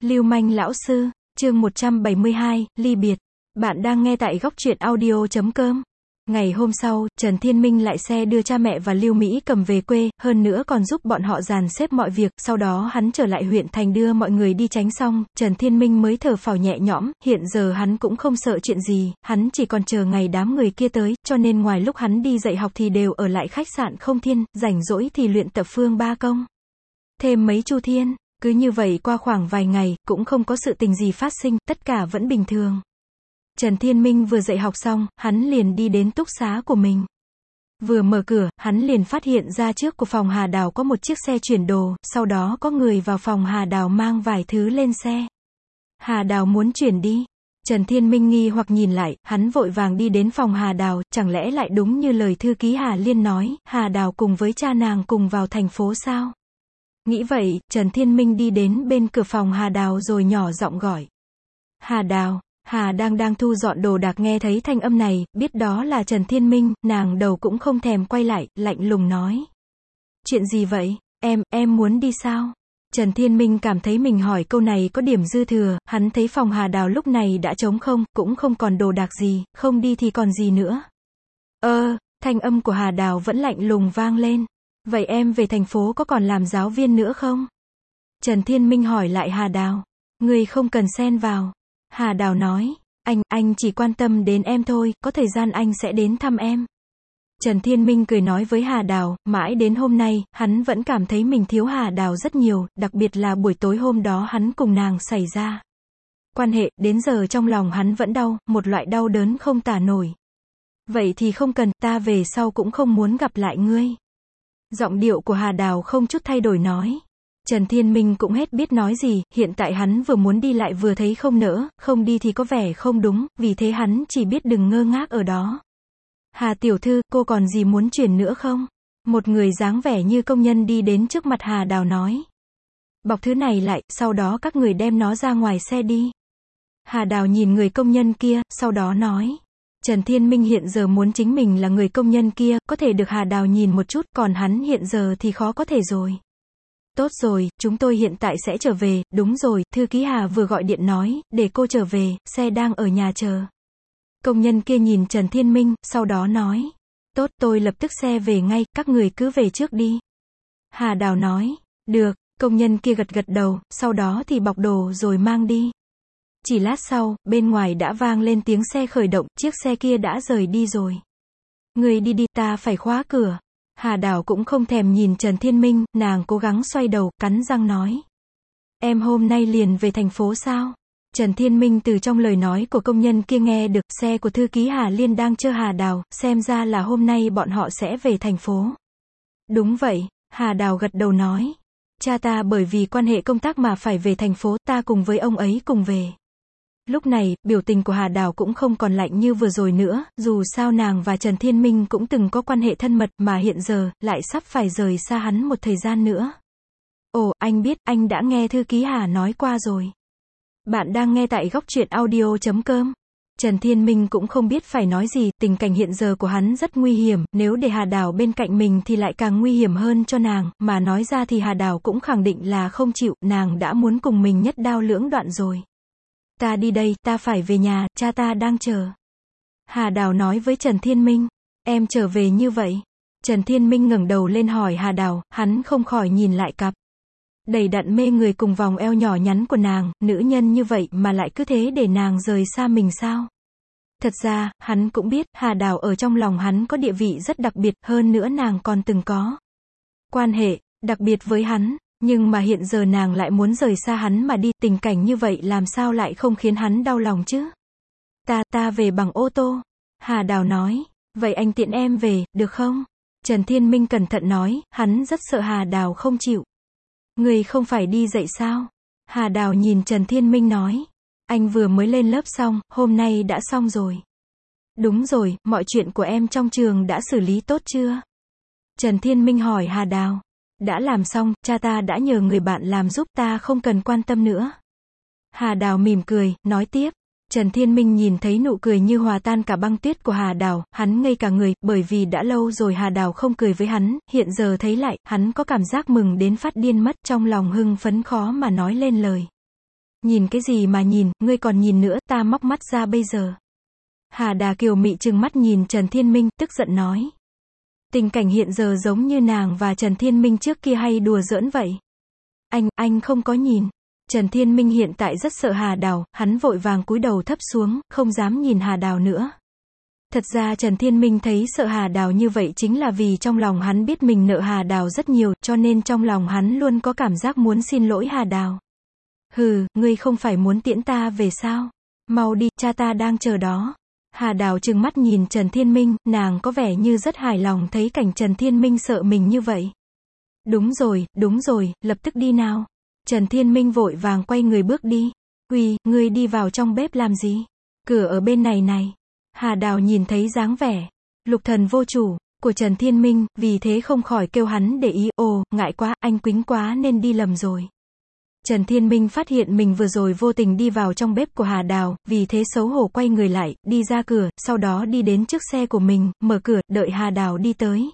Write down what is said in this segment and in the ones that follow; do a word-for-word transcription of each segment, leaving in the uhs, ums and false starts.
Lưu manh lão sư, chương một trăm bảy mươi hai, ly biệt. Bạn đang nghe tại góc truyện audio chấm com. Ngày hôm sau, Trần Thiên Minh lại xe đưa cha mẹ và Lưu Mỹ Cầm về quê, hơn nữa còn giúp bọn họ dàn xếp mọi việc, sau đó hắn trở lại huyện thành đưa mọi người đi tránh xong, Trần Thiên Minh mới thở phào nhẹ nhõm, hiện giờ hắn cũng không sợ chuyện gì, hắn chỉ còn chờ ngày đám người kia tới, cho nên ngoài lúc hắn đi dạy học thì đều ở lại khách sạn Không Thiên, rảnh rỗi thì luyện tập phương ba công. Thêm mấy chu thiên. Cứ như vậy qua khoảng vài ngày, cũng không có sự tình gì phát sinh, tất cả vẫn bình thường. Trần Thiên Minh vừa dạy học xong, hắn liền đi đến túc xá của mình. Vừa mở cửa, hắn liền phát hiện ra trước của phòng Hà Đào có một chiếc xe chuyển đồ, sau đó có người vào phòng Hà Đào mang vài thứ lên xe. Hà Đào muốn chuyển đi. Trần Thiên Minh nghi hoặc nhìn lại, hắn vội vàng đi đến phòng Hà Đào, chẳng lẽ lại đúng như lời thư ký Hà Liên nói, Hà Đào cùng với cha nàng cùng vào thành phố sao? Nghĩ vậy, Trần Thiên Minh đi đến bên cửa phòng Hà Đào rồi nhỏ giọng gọi. Hà Đào. Hà đang đang thu dọn đồ đạc nghe thấy thanh âm này, biết đó là Trần Thiên Minh, nàng đầu cũng không thèm quay lại, lạnh lùng nói. Chuyện gì vậy? Em, em muốn đi sao? Trần Thiên Minh cảm thấy mình hỏi câu này có điểm dư thừa, hắn thấy phòng Hà Đào lúc này đã trống không, cũng không còn đồ đạc gì, không đi thì còn gì nữa. Ơ, thanh âm của Hà Đào vẫn lạnh lùng vang lên. Vậy em về thành phố có còn làm giáo viên nữa không? Trần Thiên Minh hỏi lại Hà Đào. Người không cần xen vào. Hà Đào nói, anh, anh chỉ quan tâm đến em thôi, có thời gian anh sẽ đến thăm em. Trần Thiên Minh cười nói với Hà Đào, mãi đến hôm nay, hắn vẫn cảm thấy mình thiếu Hà Đào rất nhiều, đặc biệt là buổi tối hôm đó hắn cùng nàng xảy ra quan hệ, đến giờ trong lòng hắn vẫn đau, một loại đau đớn không tả nổi. Vậy thì không cần, ta về sau cũng không muốn gặp lại ngươi. Giọng điệu của Hà Đào không chút thay đổi nói. Trần Thiên Minh cũng hết biết nói gì, hiện tại hắn vừa muốn đi lại vừa thấy không nỡ, không đi thì có vẻ không đúng, vì thế hắn chỉ biết đừng ngơ ngác ở đó. Hà tiểu thư, cô còn gì muốn chuyển nữa không? Một người dáng vẻ như công nhân đi đến trước mặt Hà Đào nói. Bọc thứ này lại, sau đó các người đem nó ra ngoài xe đi. Hà Đào nhìn người công nhân kia, sau đó nói. Trần Thiên Minh hiện giờ muốn chính mình là người công nhân kia, có thể được Hà Đào nhìn một chút, còn hắn hiện giờ thì khó có thể rồi. Tốt rồi, chúng tôi hiện tại sẽ trở về, đúng rồi, thư ký Hà vừa gọi điện nói, để cô trở về, xe đang ở nhà chờ. Công nhân kia nhìn Trần Thiên Minh, sau đó nói. Tốt, tôi lập tức xe về ngay, các người cứ về trước đi. Hà Đào nói. Được, công nhân kia gật gật đầu, sau đó thì bọc đồ rồi mang đi. Chỉ lát sau, bên ngoài đã vang lên tiếng xe khởi động, chiếc xe kia đã rời đi rồi. Người đi đi, ta phải khóa cửa. Hà Đào cũng không thèm nhìn Trần Thiên Minh, nàng cố gắng xoay đầu, cắn răng nói. Em hôm nay liền về thành phố sao? Trần Thiên Minh từ trong lời nói của công nhân kia nghe được, xe của thư ký Hà Liên đang chờ Hà Đào, xem ra là hôm nay bọn họ sẽ về thành phố. Đúng vậy, Hà Đào gật đầu nói. Cha ta bởi vì quan hệ công tác mà phải về thành phố, ta cùng với ông ấy cùng về. Lúc này, biểu tình của Hà Đào cũng không còn lạnh như vừa rồi nữa, dù sao nàng và Trần Thiên Minh cũng từng có quan hệ thân mật mà hiện giờ, lại sắp phải rời xa hắn một thời gian nữa. Ồ, anh biết, anh đã nghe thư ký Hà nói qua rồi. Bạn đang nghe tại góc truyện audio chấm com. Trần Thiên Minh cũng không biết phải nói gì, tình cảnh hiện giờ của hắn rất nguy hiểm, nếu để Hà Đào bên cạnh mình thì lại càng nguy hiểm hơn cho nàng, mà nói ra thì Hà Đào cũng khẳng định là không chịu, nàng đã muốn cùng mình nhất đao lưỡng đoạn rồi. Ta đi đây, ta phải về nhà, cha ta đang chờ. Hà Đào nói với Trần Thiên Minh. Em trở về như vậy. Trần Thiên Minh ngẩng đầu lên hỏi Hà Đào, hắn không khỏi nhìn lại cặp đầy đặn mê người cùng vòng eo nhỏ nhắn của nàng, nữ nhân như vậy mà lại cứ thế để nàng rời xa mình sao? Thật ra, hắn cũng biết, Hà Đào ở trong lòng hắn có địa vị rất đặc biệt, hơn nữa nàng còn từng có quan hệ đặc biệt với hắn. Nhưng mà hiện giờ nàng lại muốn rời xa hắn mà đi, tình cảnh như vậy làm sao lại không khiến hắn đau lòng chứ? Ta, ta về bằng ô tô. Hà Đào nói. Vậy anh tiện em về, được không? Trần Thiên Minh cẩn thận nói, hắn rất sợ Hà Đào không chịu. Người không phải đi dạy sao? Hà Đào nhìn Trần Thiên Minh nói. Anh vừa mới lên lớp xong, hôm nay đã xong rồi. Đúng rồi, mọi chuyện của em trong trường đã xử lý tốt chưa? Trần Thiên Minh hỏi Hà Đào. Đã làm xong, cha ta đã nhờ người bạn làm giúp, ta không cần quan tâm nữa. Hà Đào mỉm cười, nói tiếp. Trần Thiên Minh nhìn thấy nụ cười như hòa tan cả băng tuyết của Hà Đào, hắn ngây cả người, bởi vì đã lâu rồi Hà Đào không cười với hắn, hiện giờ thấy lại, hắn có cảm giác mừng đến phát điên mất, trong lòng hưng phấn khó mà nói lên lời. Nhìn cái gì mà nhìn, ngươi còn nhìn nữa, ta móc mắt ra bây giờ. Hà Đà kiều mị trừng mắt nhìn Trần Thiên Minh, tức giận nói. Tình cảnh hiện giờ giống như nàng và Trần Thiên Minh trước kia hay đùa giỡn vậy. Anh, anh không có nhìn. Trần Thiên Minh hiện tại rất sợ Hà Đào, hắn vội vàng cúi đầu thấp xuống, không dám nhìn Hà Đào nữa. Thật ra Trần Thiên Minh thấy sợ Hà Đào như vậy chính là vì trong lòng hắn biết mình nợ Hà Đào rất nhiều, cho nên trong lòng hắn luôn có cảm giác muốn xin lỗi Hà Đào. Hừ, ngươi không phải muốn tiễn ta về sao? Mau đi, cha ta đang chờ đó. Hà Đào trừng mắt nhìn Trần Thiên Minh, nàng có vẻ như rất hài lòng thấy cảnh Trần Thiên Minh sợ mình như vậy. Đúng rồi, đúng rồi, lập tức đi nào. Trần Thiên Minh vội vàng quay người bước đi. Uy, ngươi đi vào trong bếp làm gì? Cửa ở bên này này. Hà Đào nhìn thấy dáng vẻ lục thần vô chủ của Trần Thiên Minh, vì thế không khỏi kêu hắn để ý. Ồ, ngại quá, anh quýnh quá nên đi lầm rồi. Trần Thiên Minh phát hiện mình vừa rồi vô tình đi vào trong bếp của Hà Đào, vì thế xấu hổ quay người lại, đi ra cửa, sau đó đi đến trước xe của mình, mở cửa, đợi Hà Đào đi tới.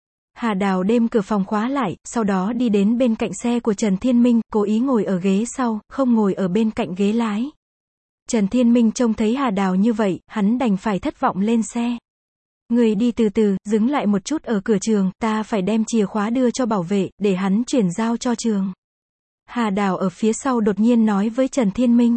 Hà Đào đêm cửa phòng khóa lại, sau đó đi đến bên cạnh xe của Trần Thiên Minh, cố ý ngồi ở ghế sau, không ngồi ở bên cạnh ghế lái. Trần Thiên Minh trông thấy Hà Đào như vậy, hắn đành phải thất vọng lên xe. Người đi từ từ, dừng lại một chút ở cửa trường, ta phải đem chìa khóa đưa cho bảo vệ, để hắn chuyển giao cho trường. Hà Đào ở phía sau đột nhiên nói với Trần Thiên Minh.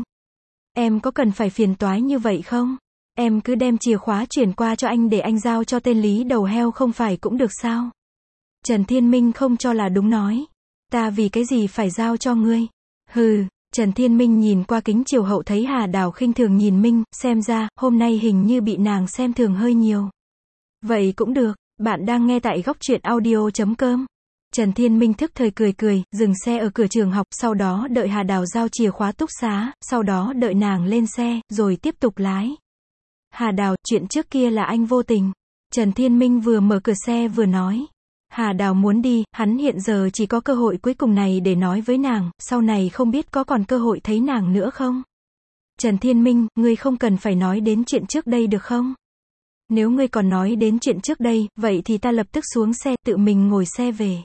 Em có cần phải phiền toái như vậy không? Em cứ đem chìa khóa chuyển qua cho anh để anh giao cho tên Lý đầu heo không phải cũng được sao? Trần Thiên Minh không cho là đúng nói. Ta vì cái gì phải giao cho ngươi? Hừ, Trần Thiên Minh nhìn qua kính chiếu hậu thấy Hà Đào khinh thường nhìn Minh, xem ra, hôm nay hình như bị nàng xem thường hơi nhiều. Vậy cũng được, bạn đang nghe tại góc truyện audio chấm com. Trần Thiên Minh thức thời cười cười, dừng xe ở cửa trường học, sau đó đợi Hà Đào giao chìa khóa túc xá, sau đó đợi nàng lên xe, rồi tiếp tục lái. Hà Đào, chuyện trước kia là anh vô tình. Trần Thiên Minh vừa mở cửa xe vừa nói. Hà Đào muốn đi, hắn hiện giờ chỉ có cơ hội cuối cùng này để nói với nàng, sau này không biết có còn cơ hội thấy nàng nữa không? Trần Thiên Minh, ngươi không cần phải nói đến chuyện trước đây được không? Nếu ngươi còn nói đến chuyện trước đây, vậy thì ta lập tức xuống xe, tự mình ngồi xe về.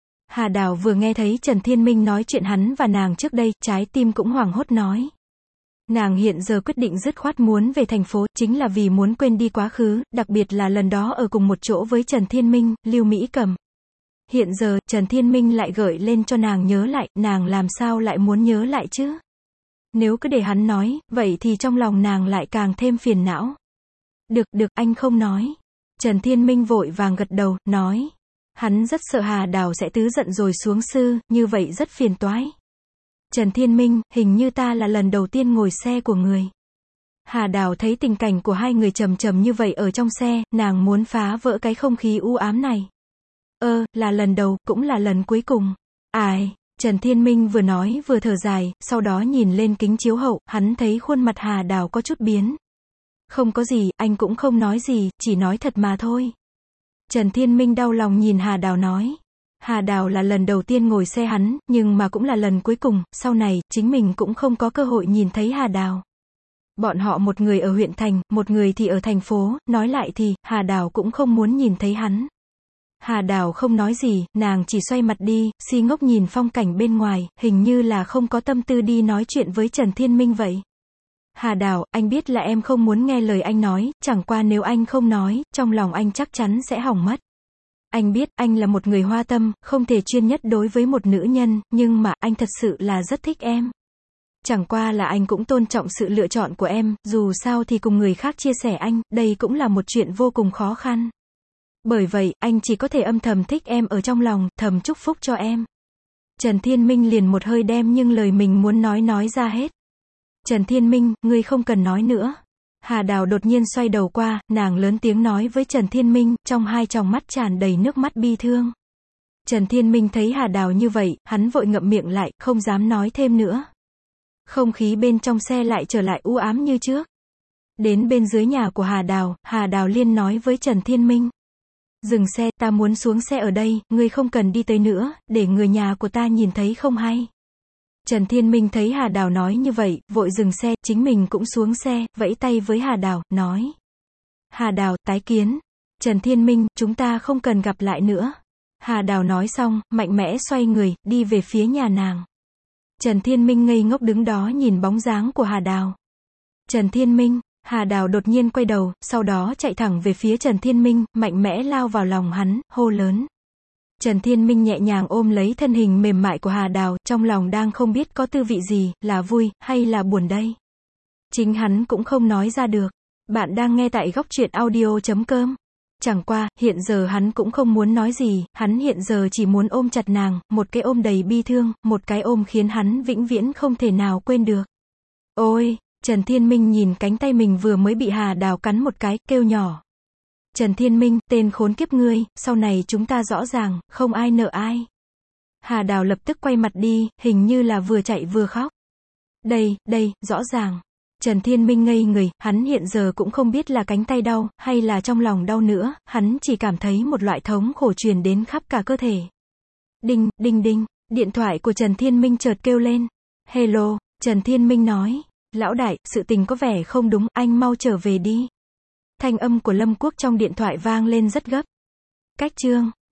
Hà Đào vừa nghe thấy Trần Thiên Minh nói chuyện hắn và nàng trước đây, trái tim cũng hoảng hốt nói. Nàng hiện giờ quyết định dứt khoát muốn về thành phố, chính là vì muốn quên đi quá khứ, đặc biệt là lần đó ở cùng một chỗ với Trần Thiên Minh, Lưu Mỹ Cầm. Hiện giờ, Trần Thiên Minh lại gợi lên cho nàng nhớ lại, nàng làm sao lại muốn nhớ lại chứ? Nếu cứ để hắn nói, vậy thì trong lòng nàng lại càng thêm phiền não. Được, được, anh không nói. Trần Thiên Minh vội vàng gật đầu, nói. Hắn rất sợ Hà Đào sẽ tứ giận rồi xuống sư, như vậy rất phiền toái. Trần Thiên Minh, hình như ta là lần đầu tiên ngồi xe của người. Hà Đào thấy tình cảnh của hai người trầm trầm như vậy ở trong xe, nàng muốn phá vỡ cái không khí u ám này. Ơ, là lần đầu, cũng là lần cuối cùng. Ai, Trần Thiên Minh vừa nói vừa thở dài, sau đó nhìn lên kính chiếu hậu, hắn thấy khuôn mặt Hà Đào có chút biến. Không có gì, anh cũng không nói gì, chỉ nói thật mà thôi. Trần Thiên Minh đau lòng nhìn Hà Đào nói. Hà Đào là lần đầu tiên ngồi xe hắn, nhưng mà cũng là lần cuối cùng, sau này, chính mình cũng không có cơ hội nhìn thấy Hà Đào. Bọn họ một người ở huyện thành, một người thì ở thành phố, nói lại thì, Hà Đào cũng không muốn nhìn thấy hắn. Hà Đào không nói gì, nàng chỉ xoay mặt đi, si ngốc nhìn phong cảnh bên ngoài, hình như là không có tâm tư đi nói chuyện với Trần Thiên Minh vậy. Hà Đào, anh biết là em không muốn nghe lời anh nói, chẳng qua nếu anh không nói, trong lòng anh chắc chắn sẽ hỏng mất. Anh biết, anh là một người hoa tâm, không thể chuyên nhất đối với một nữ nhân, nhưng mà, anh thật sự là rất thích em. Chẳng qua là anh cũng tôn trọng sự lựa chọn của em, dù sao thì cùng người khác chia sẻ anh, đây cũng là một chuyện vô cùng khó khăn. Bởi vậy, anh chỉ có thể âm thầm thích em ở trong lòng, thầm chúc phúc cho em. Trần Thiên Minh liền một hơi đem nhưng lời mình muốn nói nói ra hết. Trần Thiên Minh, ngươi không cần nói nữa. Hà Đào đột nhiên xoay đầu qua, nàng lớn tiếng nói với Trần Thiên Minh, trong hai tròng mắt tràn đầy nước mắt bi thương. Trần Thiên Minh thấy Hà Đào như vậy, hắn vội ngậm miệng lại, không dám nói thêm nữa. Không khí bên trong xe lại trở lại u ám như trước. Đến bên dưới nhà của Hà Đào, Hà Đào liên nói với Trần Thiên Minh. Dừng xe, ta muốn xuống xe ở đây, ngươi không cần đi tới nữa, để người nhà của ta nhìn thấy không hay. Trần Thiên Minh thấy Hà Đào nói như vậy, vội dừng xe, chính mình cũng xuống xe, vẫy tay với Hà Đào, nói. Hà Đào, tái kiến. Trần Thiên Minh, chúng ta không cần gặp lại nữa. Hà Đào nói xong, mạnh mẽ xoay người, đi về phía nhà nàng. Trần Thiên Minh ngây ngốc đứng đó nhìn bóng dáng của Hà Đào. Trần Thiên Minh, Hà Đào đột nhiên quay đầu, sau đó chạy thẳng về phía Trần Thiên Minh, mạnh mẽ lao vào lòng hắn, hô lớn. Trần Thiên Minh nhẹ nhàng ôm lấy thân hình mềm mại của Hà Đào, trong lòng đang không biết có tư vị gì, là vui, hay là buồn đây. Chính hắn cũng không nói ra được. Bạn đang nghe tại góc truyện audio chấm com. Chẳng qua, hiện giờ hắn cũng không muốn nói gì, hắn hiện giờ chỉ muốn ôm chặt nàng, một cái ôm đầy bi thương, một cái ôm khiến hắn vĩnh viễn không thể nào quên được. Ôi, Trần Thiên Minh nhìn cánh tay mình vừa mới bị Hà Đào cắn một cái, kêu nhỏ. Trần Thiên Minh, tên khốn kiếp ngươi, sau này chúng ta rõ ràng, không ai nợ ai. Hà Đào lập tức quay mặt đi, hình như là vừa chạy vừa khóc. Đây, đây, rõ ràng. Trần Thiên Minh ngây người, hắn hiện giờ cũng không biết là cánh tay đau, hay là trong lòng đau nữa, hắn chỉ cảm thấy một loại thống khổ truyền đến khắp cả cơ thể. Đinh, đinh đinh, điện thoại của Trần Thiên Minh chợt kêu lên. Hello, Trần Thiên Minh nói. Lão đại, sự tình có vẻ không đúng, anh mau trở về đi. Thanh âm của Lâm Quốc trong điện thoại vang lên rất gấp. Cách chương